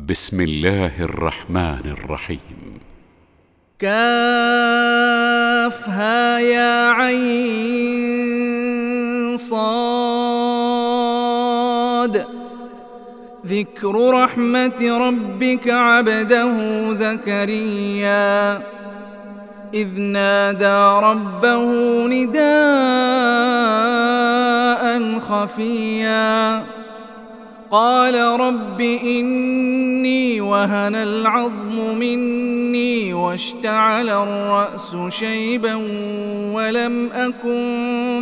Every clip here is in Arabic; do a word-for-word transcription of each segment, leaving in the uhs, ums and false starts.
بسم الله الرحمن الرحيم. كافها يا عين صاد. ذكر رحمة ربك عبده زكريا إذ نادى ربه نداء خفيا قال رب إني وهن العظم مني واشتعل الرأس شيبا ولم أكن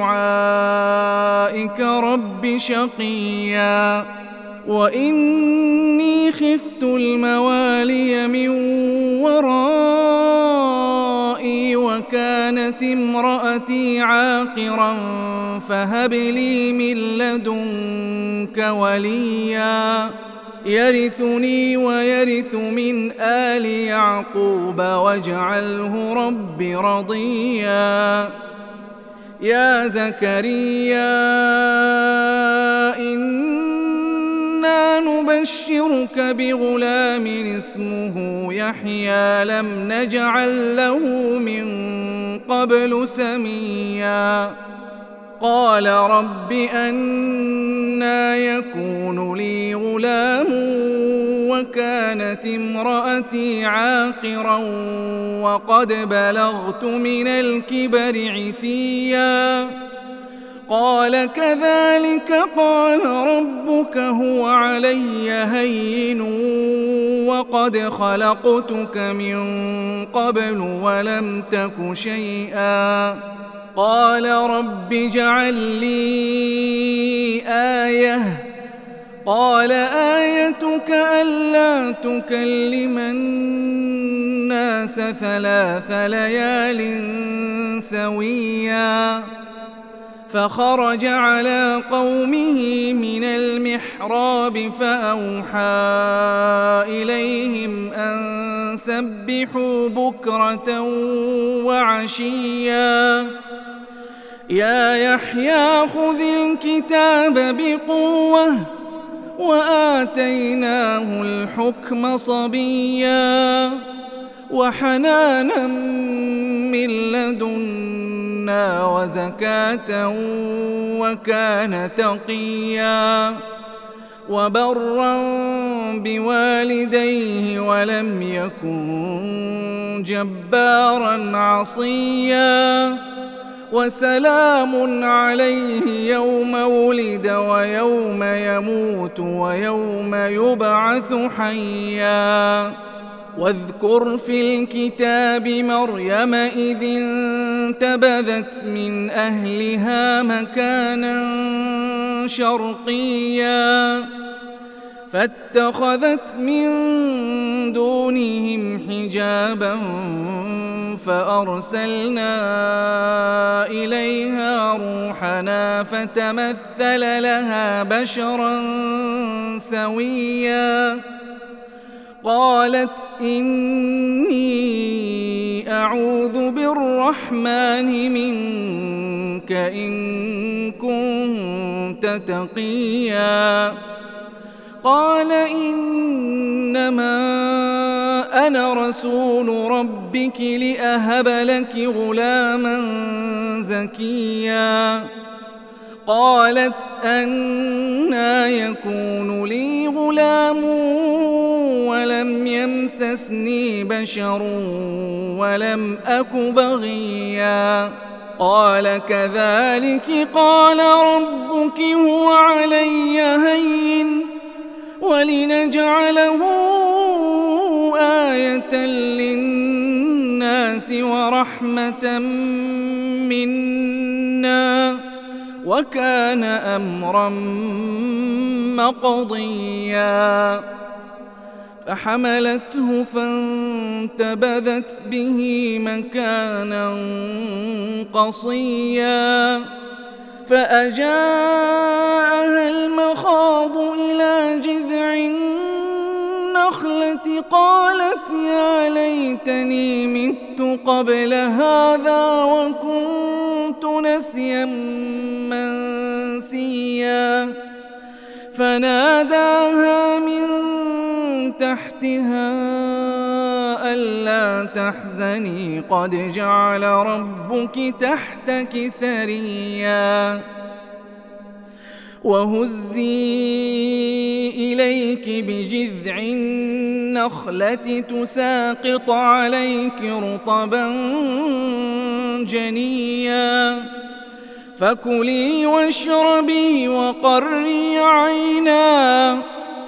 بدعائك رب شقيا وإني خفت الموالي من ورائي وكانت امرأتي عاقرا فهب لي من لدنك وليا يرثني ويرث من آل يعقوب واجعله رب رضيا. يا زكريا إنا نبشرك بغلام اسمه يحيى لم نجعل له من قبل سميا قال رب أنى يكون لي غلام وكانت امرأتي عاقرا وقد بلغت من الكبر عتيا قال كذلك قال ربك هو علي هين وقد خلقتك من قبل ولم تك شيئا قال رب اجعل لي آية قال آيتك ألا تكلم الناس ثلاث ليال سويا فخرج على قومه من المحراب فأوحى إليهم أن سبحوا بكرة وعشيا يا يحيى خذ الكتاب بقوة وآتيناه الحكم صبيا وحنانا من لدنا وزكاة وكان تقيا وبرا بوالديه ولم يكن جبارا عصيا وسلام عليه يوم ولد ويوم يموت ويوم يبعث حيا واذكر في الكتاب مريم إذ انتبذت من أهلها مكانا شرقيا فاتخذت من دونهم حجابا فأرسلنا إليها روحنا فتمثل لها بشرا سويا قالت إني أعوذ بالرحمن منك إن كنت تقيا قال إنما أنا رسول ربك لأهب لك غلاما زكيا قالت أنى يكون لي غلام ولم يمسسني بشر ولم أك بغيا قال كذلك قال ربك هو علي هين ولنجعله آية للناس ورحمة منا وكان أمرا مقضيا فحملته فانتبذت به مكانا قصيا فأجاءها المخاض إلى جذع النخلة قالت يا ليتني مت قبل هذا وكنت نسيا منسيا فناداها من تحتها ألا تحزني قد جعل ربك تحتك سريا وهزي إليك بجذع النخلة تساقط عليك رطبا جنيا فكلي واشربي وقري عينا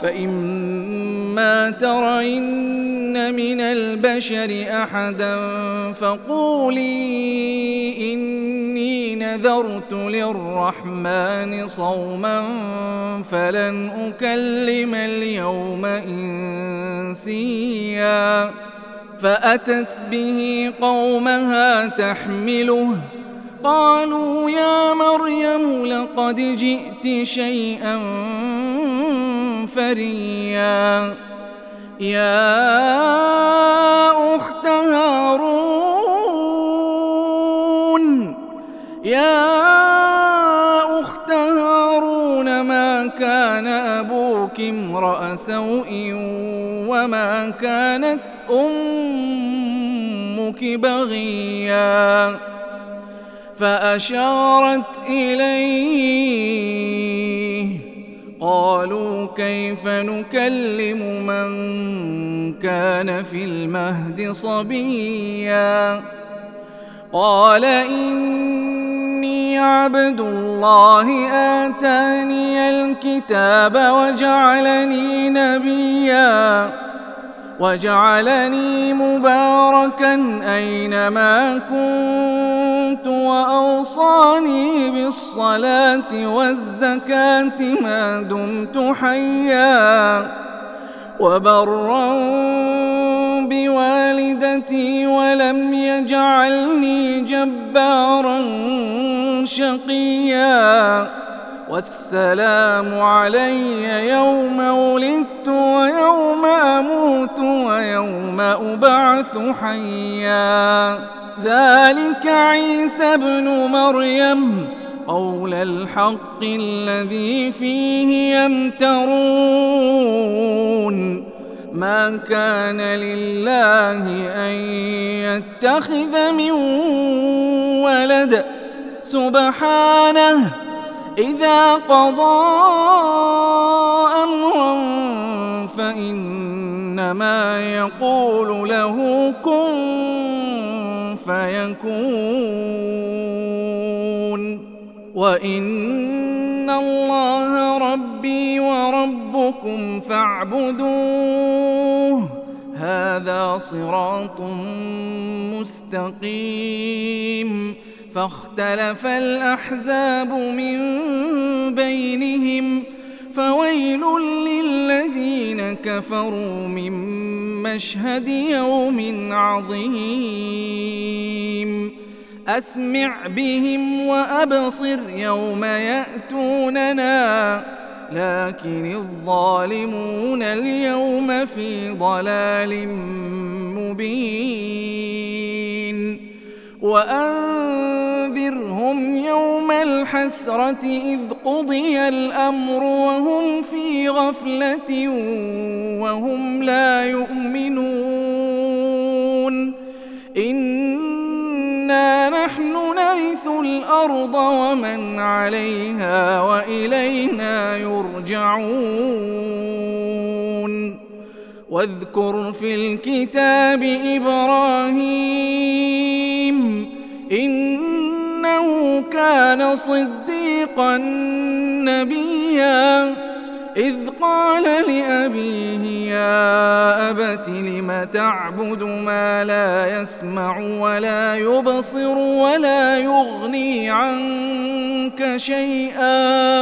فإما ترين من البشر أحدا فقولي إني نذرت للرحمن صوما فلن أكلم اليوم إنسيا فأتت به قومها تحمله قالوا يا مريم لقد جئت شيئا فريا يا أخت هارون يا أخت هارون ما كان أبوك امرأ سوء وما كانت أمك بغيا فأشارت إليه قالوا كيف نكلم من كان في المهد صبيا قال إني عبد الله آتاني الكتاب وجعلني نبيا وجعلني مباركا أينما كنت وأوصاني بالصلاة والزكاة ما دمت حيا وبرا بوالدتي ولم يجعلني جبارا شقيا والسلام علي يوم ولدت ويوم أموت ويوم أبعث حيا ذلك عيسى ابن مريم قول الحق الذي فيه يمترون ما كان لله أن يتخذ من ولد سبحانه إذا قضى أمرا فإنما يقول له كن فيكون وإن الله ربي وربكم فاعبدوه هذا صراط مستقيم فاختلف الأحزاب من بينهم فويل للذين كفروا من مشهد يوم عظيم أسمع بهم وأبصر يوم يأتوننا لكن الظالمون اليوم في ضلال مبين وأنذرهم يوم الحسرة إذ قضي الأمر وهم في غفلة وهم لا يؤمنون إنا نحن نرث الأرض ومن عليها وإلينا يرجعون واذكر في الكتاب إبراهيم إنه كان صديقا نبيا إذ قال لأبيه يا أبت لم تعبد ما لا يسمع ولا يبصر ولا يغني عنك شيئا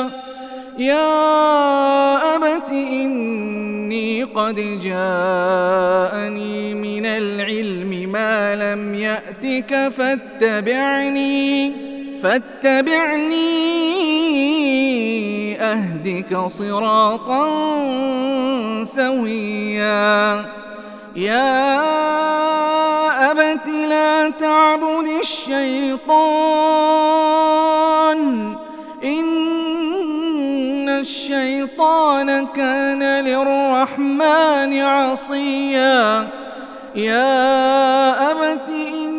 يا أبت إني قد جاءني من العلم ما لم يأتك فاتبعني فاتبعني أهدك صراطا سويا يا أبت لا تعبد الشيطان إن الشيطان كان للرحمن عصيا يا أبت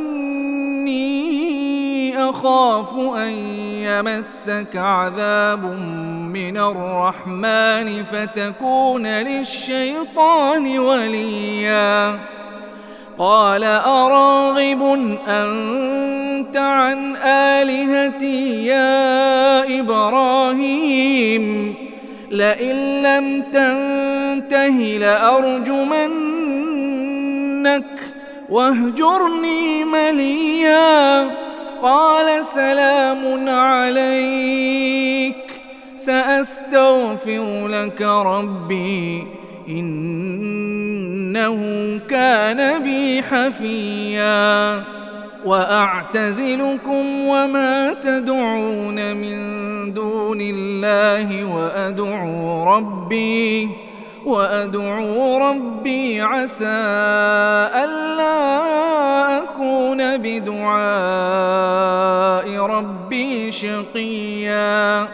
إني أخاف أن يمسك عذاب من الرحمن فتكون للشيطان وليا قال أراغب أنت عن آلهتي يا إبراهيم لئن لم تنته لأرجمنك واهجرني مليا قال سلام عليك سأستغفر لك ربي إنه كان بي حفيا وأعتزلكم وما تدعون من دون الله وأدعو ربي وأدعو ربي عسى ألا أكون بدعاء ربي شقيا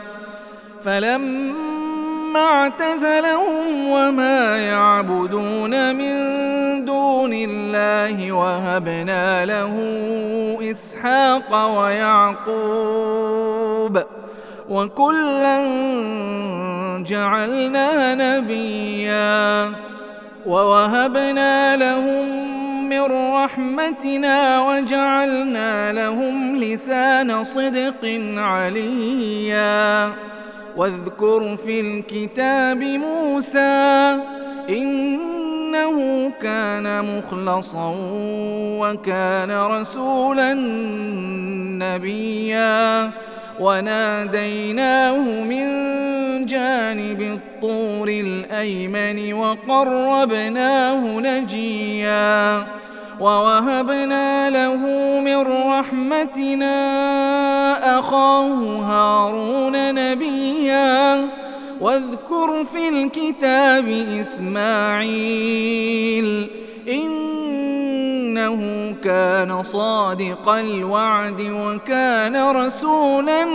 فلما اعتزلهم وما يعبدون من دون الله وهبنا له إسحاق ويعقوب وكلا جعلنا نبيا ووهبنا لهم من رحمتنا وجعلنا لهم لسان صدق عليا واذكر في الكتاب موسى إنه كان مخلصا وكان رسولا نبيا وناديناه من جانب الطور الأيمن وقربناه نجيا ووهبنا له من رحمتنا أخاه هارون نبيا واذكر في الكتاب إسماعيل إنه كان صادق الوعد وكان رسولا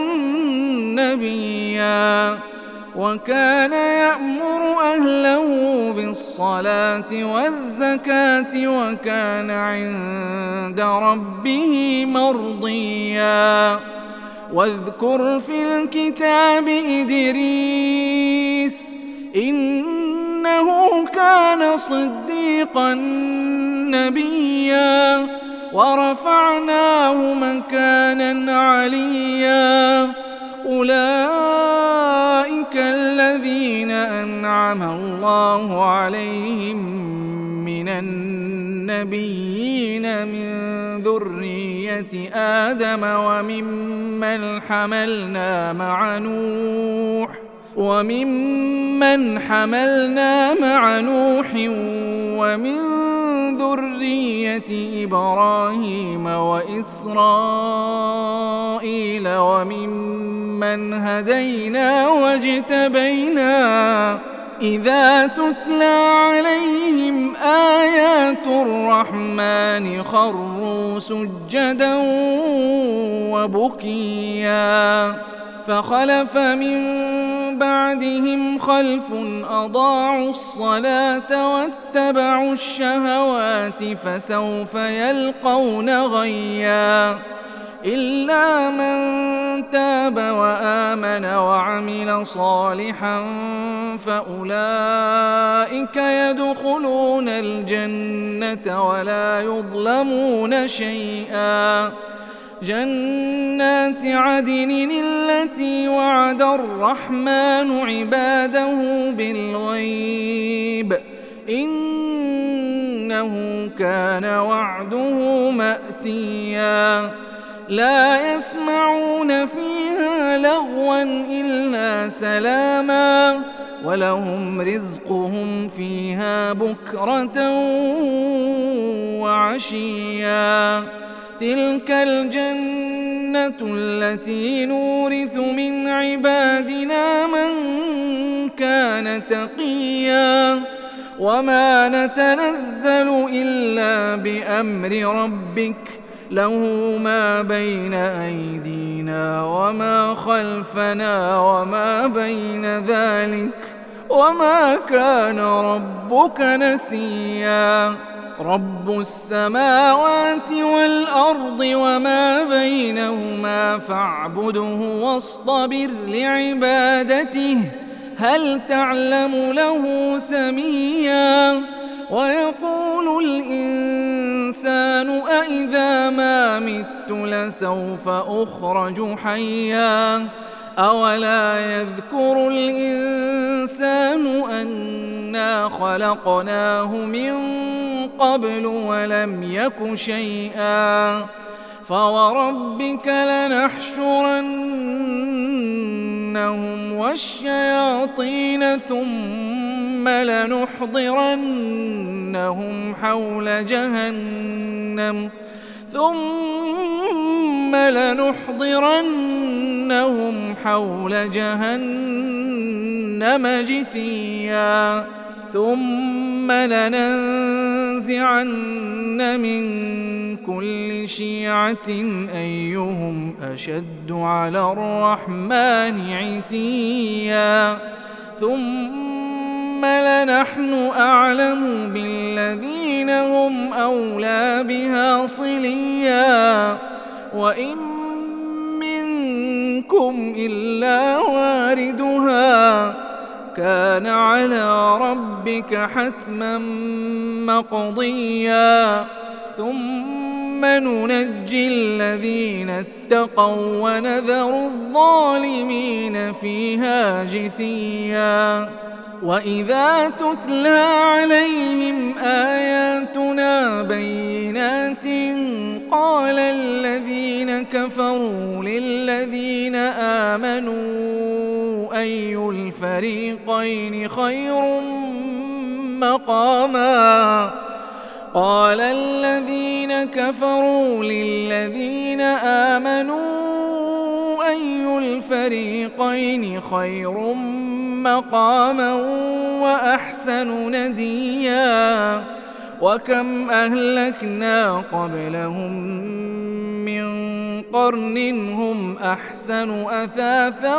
نبيا وكان يأمر أهله بالصلاة والزكاة وكان عند ربه مرضيا واذكر في الكتاب إدريس إنه كان صديقا نبيا ورفعناه مكانا عليا أولئك الذين أنعم الله عليهم من النبيين من ذرية آدم وممن حملنا مع نوح وممن حملنا مع نوح ومن ذرية إبراهيم وإسرائيل وممن هدينا واجتبينا إذا تتلى عليهم آيات الرحمن خروا سجدا وبكيا فخلف من بعدهم خلف أضاعوا الصلاة واتبعوا الشهوات فسوف يلقون غيا إلا من تاب وآمن وعمل صالحا فأولئك يدخلون الجنة ولا يظلمون شيئا جنات عدن التي وعد الرحمن عباده بالغيب إنه كان وعده مأتيا لا يسمعون فيها لغوا إلا سلاما ولهم رزقهم فيها بكرة وعشيا تلك الجنة التي نورث من عبادنا من كان تقيا وما نتنزل إلا بأمر ربك له ما بين أيدينا وما خلفنا وما بين ذلك وما كان ربك نسيا رب السماوات والأرض وما بينهما فاعبده واصطبر لعبادته هل تعلم له سميا ويقول الإنسان أإذا ما مت لسوف أخرج حيا أولا يذكر الإنسان أنا خلقناه من قبل ولم يك شيئا فوربك لنحشرنهم والشياطين ثم لنحضرنهم حول جهنم ثم لنحضرنهم حول جهنم جثيا ثم لننزعن من كل شيعة أيهم أشد على الرحمن عتيا ثم لنحن أعلم بالذين هم أولى بها صليا وإن منكم إلا واردها كان على ربك حتما مقضيا ثم ننجي الذين اتقوا ونذر الظالمين فيها جثيا وإذا تتلى عليهم آياتنا بينات قال الذين كفروا للذين آمنوا أي الفريقين خير مقاما قال الذين كفروا للذين آمنوا أي الفريقين خير مقاما وأحسن نديا وكم أهلكنا قبلهم من قرن هم أحسن أثاثا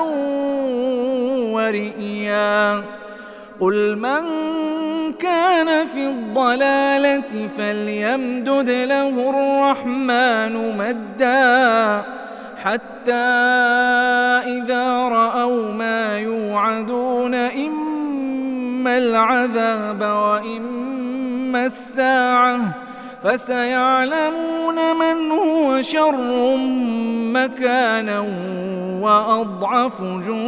ورئيا قل من كان في الضلالة فليمدد له الرحمن مدا حتى إذا رأوا ما يوعدون إما العذاب وإما الساعة فسيعلمون من هو شر مكانا وأضعف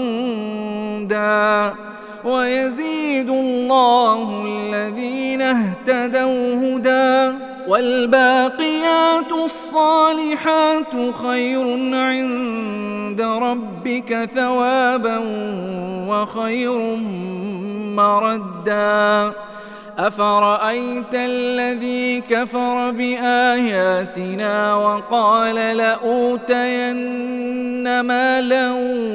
جندا ويزيد الله الذين اهتدوا هدى والباقيات الصالحات خير عند ربك ثوابا وخير مردا أفرأيت الذي كفر بآياتنا وقال لأوتين مالا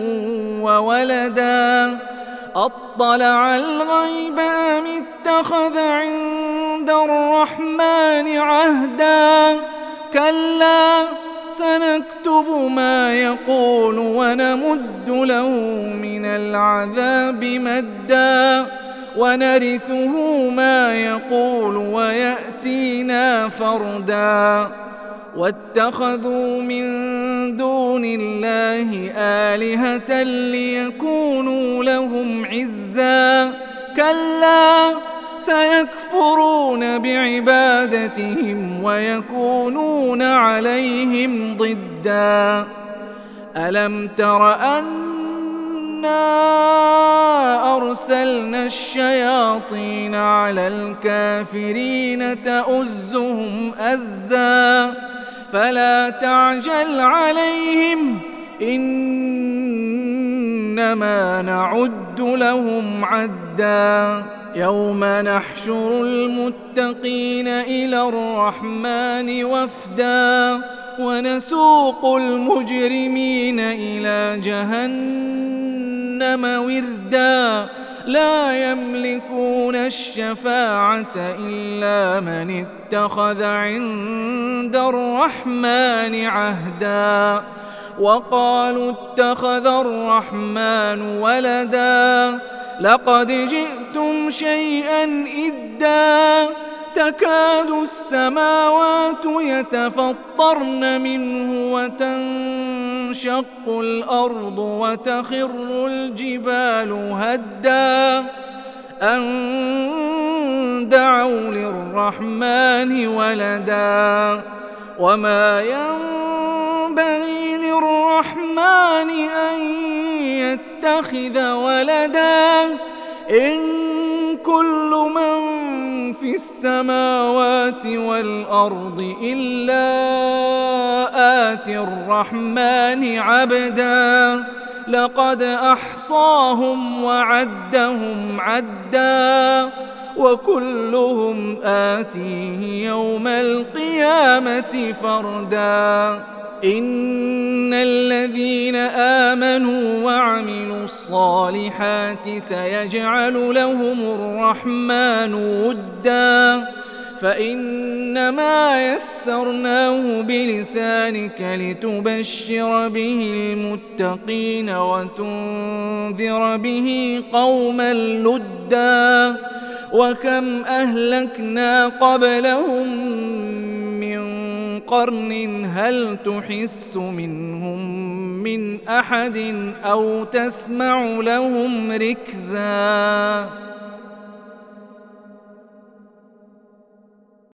وولدا أطلع الغيب أم اتخذ عند الرحمن عهدا كلا سنكتب ما يقول ونمد له من العذاب مدا ونرثه ما يقول ويأتينا فردا واتخذوا من دون الله آلهة ليكونوا لهم عزا كلا سيكفرون بعبادتهم ويكونون عليهم ضدا ألم تر أنا أرسلنا الشياطين على الكافرين تؤزهم أزا فلا تعجل عليهم إنما نعد لهم عدا يوم نحشر المتقين إلى الرحمن وفدا ونسوق المجرمين إلى جهنم وردا لا يملكون الشفاعة إلا من اتخذ عند الرحمن عهدا وقالوا اتخذ الرحمن ولدا لقد جئتم شيئا إدا تكاد السماوات يتفطرن منه وتنشق الأرض وتخر الجبال هدا أن دعوا للرحمن ولدا وما ينبغي للرحمن أن يتخذ ولدا إن كل من في السماوات والأرض إلا آتي الرحمن عبدا لقد أحصاهم وعدهم عدا وكلهم آتيه يوم القيامة فردا إن الذين آمنوا وعملوا الصالحات سيجعل لهم الرحمن ودا فإنما يسرناه بلسانك لتبشر به المتقين وتنذر به قوما لدا وكم أهلكنا قبلهم من قرن هل تحس منهم من أحد أو تسمع لهم ركزا.